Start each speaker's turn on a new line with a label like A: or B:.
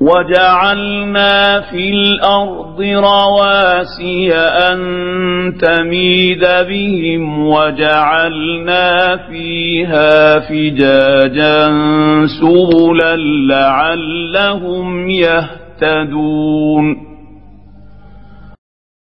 A: وجعلنا في الأرض رواسي أن تميد بهم وجعلنا فيها فجاجا سبلا لعلهم يهتدون